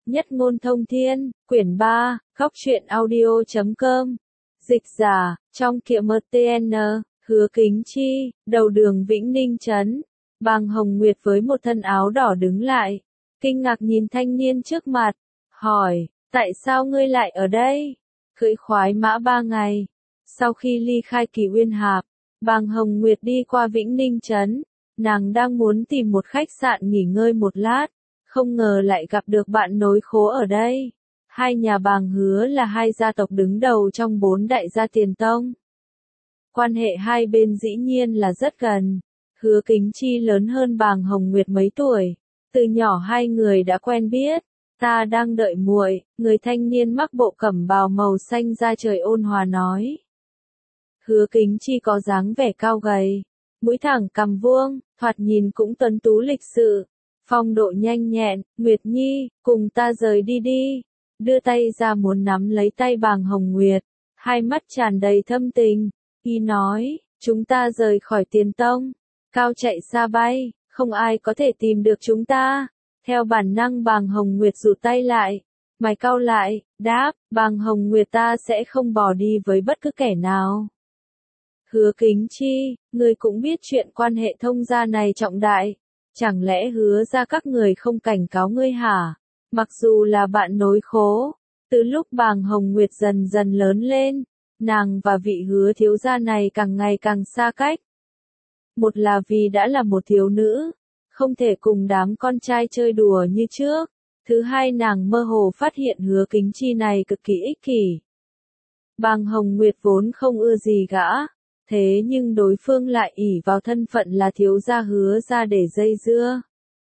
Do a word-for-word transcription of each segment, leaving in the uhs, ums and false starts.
Nhất ngôn thông thiên, quyển ba, góc truyện audio chấm com. Dịch giả, trong kiệm em tê en, Hứa Kính Chi, đầu đường Vĩnh Ninh trấn. Bàng Hồng Nguyệt với một thân áo đỏ đứng lại, kinh ngạc nhìn thanh niên trước mặt, hỏi, tại sao ngươi lại ở đây? Cưỡi khoái mã ba ngày. Sau khi ly khai Kỳ Uyên Hạp, Bàng Hồng Nguyệt đi qua Vĩnh Ninh trấn, nàng đang muốn tìm một khách sạn nghỉ ngơi một lát, không ngờ lại gặp được bạn nối khố ở đây. Hai nhà Bàng Hứa là hai gia tộc đứng đầu trong bốn đại gia Tiền Tông. Quan hệ hai bên dĩ nhiên là rất gần. Hứa Kính Chi lớn hơn Bàng Hồng Nguyệt mấy tuổi, từ nhỏ hai người đã quen biết. Ta đang đợi muội, người thanh niên mặc bộ cẩm bào màu xanh da trời ôn hòa nói. Hứa Kính Chi có dáng vẻ cao gầy, mũi thẳng cằm vuông, thoạt nhìn cũng tuấn tú lịch sự, phong độ nhanh nhẹn. Nguyệt Nhi, cùng ta rời đi đi. Đưa tay ra muốn nắm lấy tay Bàng Hồng Nguyệt, hai mắt tràn đầy thâm tình. Y nói, chúng ta rời khỏi Tiền Tông, cao chạy xa bay, không ai có thể tìm được chúng ta. Theo bản năng Bàng Hồng Nguyệt rụt tay lại, mày cau lại, đáp, Bàng Hồng Nguyệt ta sẽ không bỏ đi với bất cứ kẻ nào. Hứa Kính Chi, ngươi cũng biết chuyện quan hệ thông gia này trọng đại, chẳng lẽ Hứa ra các người không cảnh cáo ngươi hả? Mặc dù là bạn nối khố, từ lúc Bàng Hồng Nguyệt dần dần lớn lên, nàng và vị Hứa thiếu gia này càng ngày càng xa cách. Một là vì đã là một thiếu nữ, không thể cùng đám con trai chơi đùa như trước. Thứ hai nàng mơ hồ phát hiện Hứa Kính Chi này cực kỳ ích kỷ. Bàng Hồng Nguyệt vốn không ưa gì gã, thế nhưng đối phương lại ỷ vào thân phận là thiếu gia Hứa ra để dây dưa.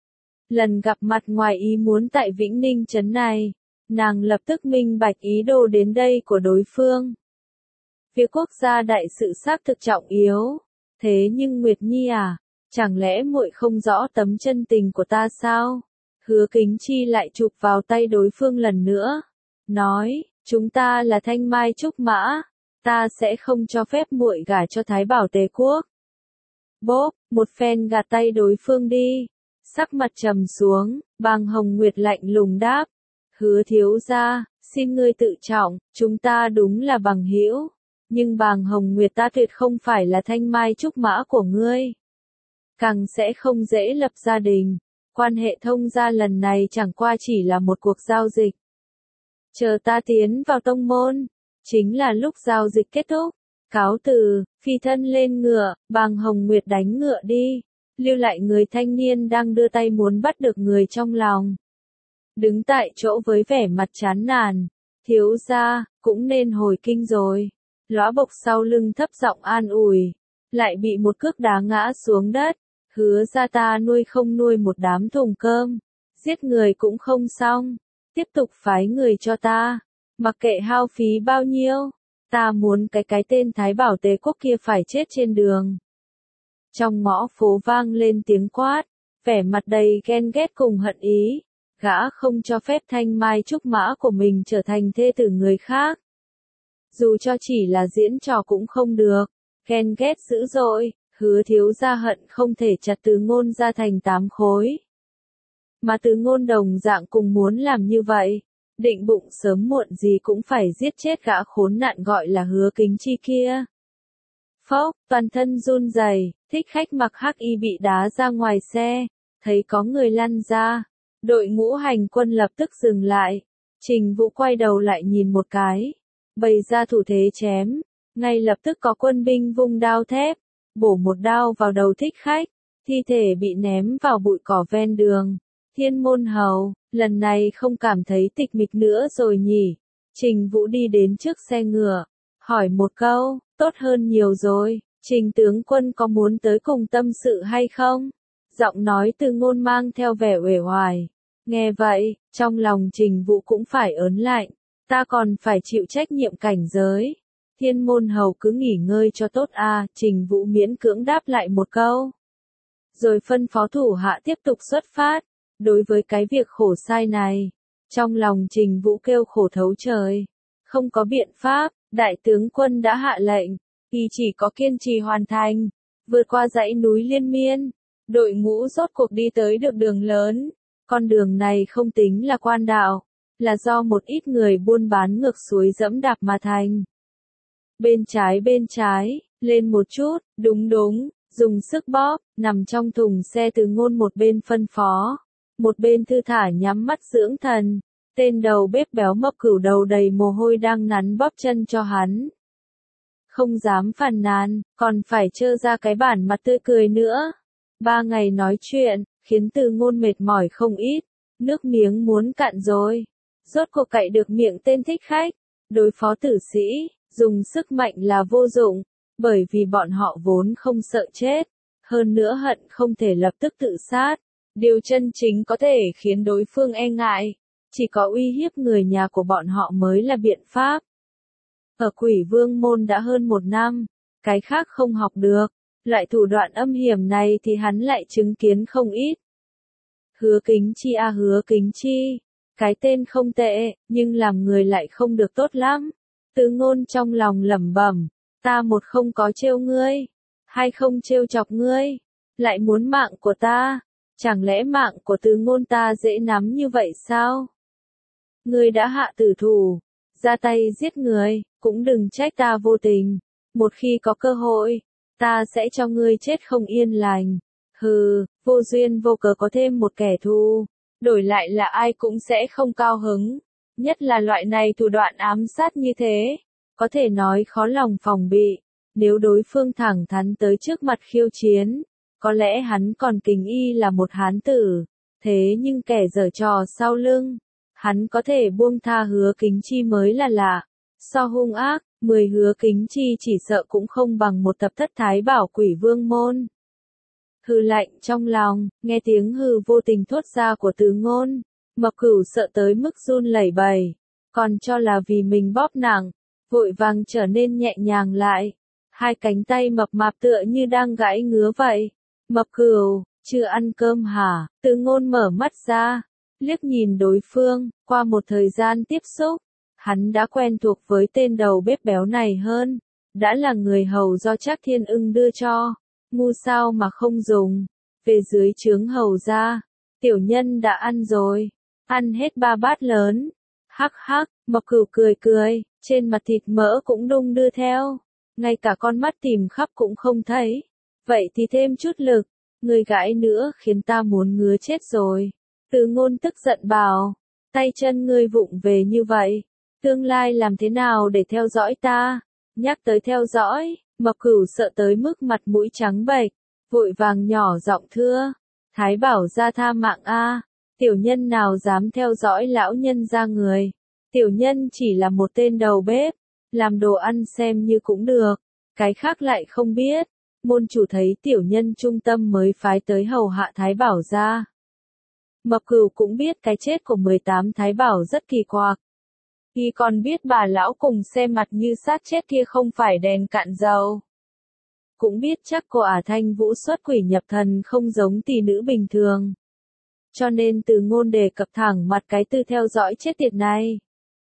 Lần gặp mặt ngoài ý muốn tại Vĩnh Ninh trấn này, nàng lập tức minh bạch ý đồ đến đây của đối phương. Phía quốc gia đại sự xác thực trọng yếu, thế nhưng Nguyệt Nhi à, chẳng lẽ muội không rõ tấm chân tình của ta sao? Hứa Kính Chi lại chụp vào tay đối phương lần nữa, nói, chúng ta là thanh mai trúc mã, ta sẽ không cho phép muội gả cho Thái Bảo Tề Quốc. Bốp, một phen gạt tay đối phương đi. Sắc mặt trầm xuống, Bàng Hồng Nguyệt lạnh lùng đáp, Hứa thiếu gia, xin ngươi tự trọng, chúng ta đúng là bằng hữu, nhưng Bàng Hồng Nguyệt ta tuyệt không phải là thanh mai trúc mã của ngươi. Càng sẽ không dễ lập gia đình, quan hệ thông gia lần này chẳng qua chỉ là một cuộc giao dịch. Chờ ta tiến vào tông môn, chính là lúc giao dịch kết thúc. Cáo từ, phi thân lên ngựa, Bàng Hồng Nguyệt đánh ngựa đi, lưu lại người thanh niên đang đưa tay muốn bắt được người trong lòng. Đứng tại chỗ với vẻ mặt chán nản, thiếu gia, cũng nên hồi kinh rồi. Lóa Bộc sau lưng thấp giọng an ủi, lại bị một cước đá ngã xuống đất. Hứa ra ta nuôi không nuôi một đám thùng cơm, giết người cũng không xong, tiếp tục phái người cho ta, mặc kệ hao phí bao nhiêu, ta muốn cái cái tên Thái Bảo Tề Quốc kia phải chết trên đường. Trong ngõ phố vang lên tiếng quát, vẻ mặt đầy ghen ghét cùng hận ý, gã không cho phép thanh mai trúc mã của mình trở thành thê tử người khác. Dù cho chỉ là diễn trò cũng không được, ghen ghét dữ dội. Hứa thiếu gia hận không thể chặt Từ Ngôn ra thành tám khối. Mà Từ Ngôn đồng dạng cùng muốn làm như vậy, định bụng sớm muộn gì cũng phải giết chết gã khốn nạn gọi là Hứa Kính Chi kia. Phốc, toàn thân run rẩy, thích khách mặc hắc y bị đá ra ngoài xe, thấy có người lăn ra, đội ngũ hành quân lập tức dừng lại. Trình Vũ quay đầu lại nhìn một cái, bày ra thủ thế chém, ngay lập tức có quân binh vung đao thép, bổ một đao vào đầu thích khách, thi thể bị ném vào bụi cỏ ven đường. Thiên Môn Hầu, lần này không cảm thấy tịch mịch nữa rồi nhỉ? Trình Vũ đi đến trước xe ngựa, hỏi một câu, tốt hơn nhiều rồi, Trình tướng quân có muốn tới cùng tâm sự hay không? Giọng nói Từ Ngôn mang theo vẻ uể oải. Nghe vậy, trong lòng Trình Vũ cũng phải ớn lạnh, ta còn phải chịu trách nhiệm cảnh giới. Thiên Môn Hầu cứ nghỉ ngơi cho tốt a, à, Trình Vũ miễn cưỡng đáp lại một câu. Rồi phân phó thủ hạ tiếp tục xuất phát. Đối với cái việc khổ sai này, trong lòng Trình Vũ kêu khổ thấu trời. Không có biện pháp, đại tướng quân đã hạ lệnh, y chỉ có kiên trì hoàn thành, vượt qua dãy núi liên miên, đội ngũ rốt cuộc đi tới được đường lớn. Con đường này không tính là quan đạo, là do một ít người buôn bán ngược suối dẫm đạp mà thành. Bên trái bên trái, lên một chút, đúng đúng, dùng sức bóp, nằm trong thùng xe Từ Ngôn một bên phân phó, một bên thư thả nhắm mắt dưỡng thần. Tên đầu bếp béo mập cửu đầu đầy mồ hôi đang nắn bóp chân cho hắn. Không dám phàn nàn, còn phải trơ ra cái bản mặt tươi cười nữa. Ba ngày nói chuyện, khiến Từ Ngôn mệt mỏi không ít, nước miếng muốn cạn rồi. Rốt cuộc cậy được miệng tên thích khách, đối phó tử sĩ, dùng sức mạnh là vô dụng, bởi vì bọn họ vốn không sợ chết, hơn nữa hận không thể lập tức tự sát. Điều chân chính có thể khiến đối phương e ngại, chỉ có uy hiếp người nhà của bọn họ mới là biện pháp. Ở Quỷ Vương môn đã hơn một năm, cái khác không học được, loại thủ đoạn âm hiểm này thì hắn lại chứng kiến không ít. Hứa Kính Chi a Hứa Kính Chi, cái tên không tệ, nhưng làm người lại không được tốt lắm. Từ Ngôn trong lòng lẩm bẩm, ta một không có trêu ngươi, hai không trêu chọc ngươi, lại muốn mạng của ta, chẳng lẽ mạng của Từ Ngôn ta dễ nắm như vậy sao? Ngươi đã hạ tử thủ, ra tay giết người, cũng đừng trách ta vô tình, một khi có cơ hội, ta sẽ cho ngươi chết không yên lành. Hừ, vô duyên vô cớ có thêm một kẻ thù, đổi lại là ai cũng sẽ không cao hứng, nhất là loại này thủ đoạn ám sát như thế, có thể nói khó lòng phòng bị. Nếu đối phương thẳng thắn tới trước mặt khiêu chiến, có lẽ hắn còn kính y là một hán tử, thế nhưng kẻ giở trò sau lưng, hắn có thể buông tha Hứa Kính Chi mới là lạ. So hung ác, mười Hứa Kính Chi chỉ sợ cũng không bằng một tập thất Thái Bảo Quỷ Vương môn. Hừ lạnh trong lòng, nghe tiếng hừ vô tình thốt ra của Từ Ngôn, Mập Cửu sợ tới mức run lẩy bẩy, còn cho là vì mình bóp nặng, vội vàng trở nên nhẹ nhàng lại. Hai cánh tay mập mạp tựa như đang gãi ngứa vậy. Mập Cửu, chưa ăn cơm hả? Từ Ngôn mở mắt ra, liếc nhìn đối phương, qua một thời gian tiếp xúc, hắn đã quen thuộc với tên đầu bếp béo này hơn, đã là người hầu do Trác Thiên Ưng đưa cho, ngu sao mà không dùng. Về dưới trướng hầu ra, tiểu nhân đã ăn rồi, ăn hết ba bát lớn. Hắc hắc, Mập Cửu cười cười, trên mặt thịt mỡ cũng đung đưa theo, ngay cả con mắt tìm khắp cũng không thấy. Vậy thì thêm chút lực, người gãi nữa khiến ta muốn ngứa chết rồi. Từ Ngôn tức giận bảo, tay chân ngươi vụng về như vậy, tương lai làm thế nào để theo dõi ta? Nhắc tới theo dõi, Mập Cửu sợ tới mức mặt mũi trắng bệch, vội vàng nhỏ giọng thưa, Thái Bảo gia tha mạng a, tiểu nhân nào dám theo dõi lão nhân gia người, tiểu nhân chỉ là một tên đầu bếp, làm đồ ăn xem như cũng được, cái khác lại không biết. Môn chủ thấy tiểu nhân trung tâm mới phái tới hầu hạ Thái Bảo gia. Mập Cửu cũng biết cái chết của mười tám Thái Bảo rất kỳ quặc. Y còn biết bà lão cùng xem mặt như sát chết kia không phải đèn cạn dầu. Cũng biết chắc cô ả Thanh Vũ xuất quỷ nhập thần không giống tỷ nữ bình thường. Cho nên Từ Ngôn đề cập thẳng mặt cái từ theo dõi chết tiệt này.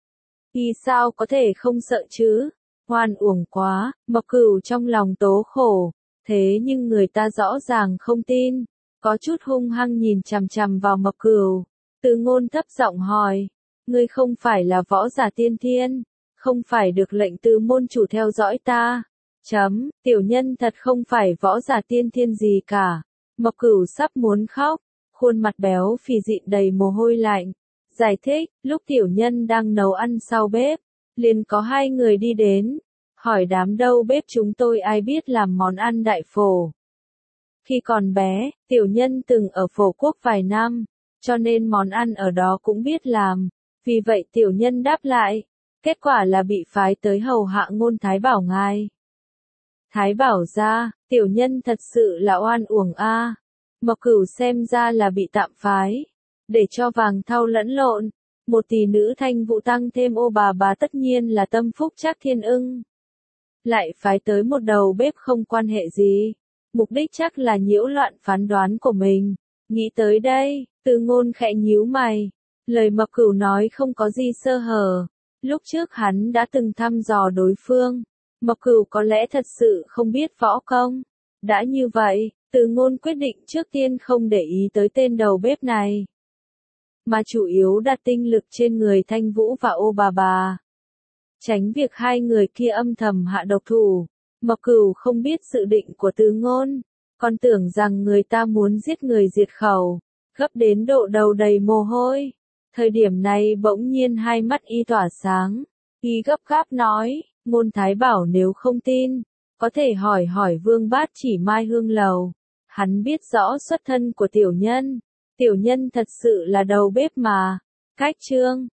Y sao có thể không sợ chứ? Hoan uổng quá, Mập Cửu trong lòng tố khổ. Thế nhưng người ta rõ ràng không tin, có chút hung hăng nhìn chằm chằm vào Mập Cửu. Từ Ngôn thấp giọng hỏi, ngươi không phải là võ giả tiên thiên, không phải được lệnh từ môn chủ theo dõi ta. Chấm, tiểu nhân thật không phải võ giả tiên thiên gì cả. Mập Cửu sắp muốn khóc, khuôn mặt béo phì dịn đầy mồ hôi lạnh. Giải thích, lúc tiểu nhân đang nấu ăn sau bếp, liền có hai người đi đến, hỏi đám đầu bếp chúng tôi ai biết làm món ăn đại phổ. Khi còn bé, tiểu nhân từng ở phổ quốc vài năm, cho nên món ăn ở đó cũng biết làm, vì vậy tiểu nhân đáp lại, kết quả là bị phái tới hầu hạ Ngôn Thái Bảo ngài. Thái Bảo gia, tiểu nhân thật sự là oan uổng a. Mập Cửu xem ra là bị tạm phái, để cho vàng thau lẫn lộn, một tỷ nữ Thanh Vũ tăng thêm ô bà bà tất nhiên là tâm phúc Trác Thiên Ưng. Lại phái tới một đầu bếp không quan hệ gì, mục đích chắc là nhiễu loạn phán đoán của mình. Nghĩ tới đây, Từ Ngôn khẽ nhíu mày, lời Mập Cửu nói không có gì sơ hở. Lúc trước hắn đã từng thăm dò đối phương, Mập Cửu có lẽ thật sự không biết võ công. Đã như vậy, Từ Ngôn quyết định trước tiên không để ý tới tên đầu bếp này. mà chủ yếu đặt tinh lực trên người Thanh Vũ và Ô Bà Bà. Tránh việc hai người kia âm thầm hạ độc thủ, Mộc Cửu không biết dự định của Tứ Ngôn, còn tưởng rằng người ta muốn giết người diệt khẩu, gấp đến độ đầu đầy mồ hôi. Thời điểm này bỗng nhiên hai mắt y tỏa sáng, y gấp gáp nói, Ngôn Thái Bảo nếu không tin, có thể hỏi hỏi Vương Bát Chỉ Mai Hương Lầu, hắn biết rõ xuất thân của tiểu nhân, tiểu nhân thật sự là đầu bếp mà. Cách chương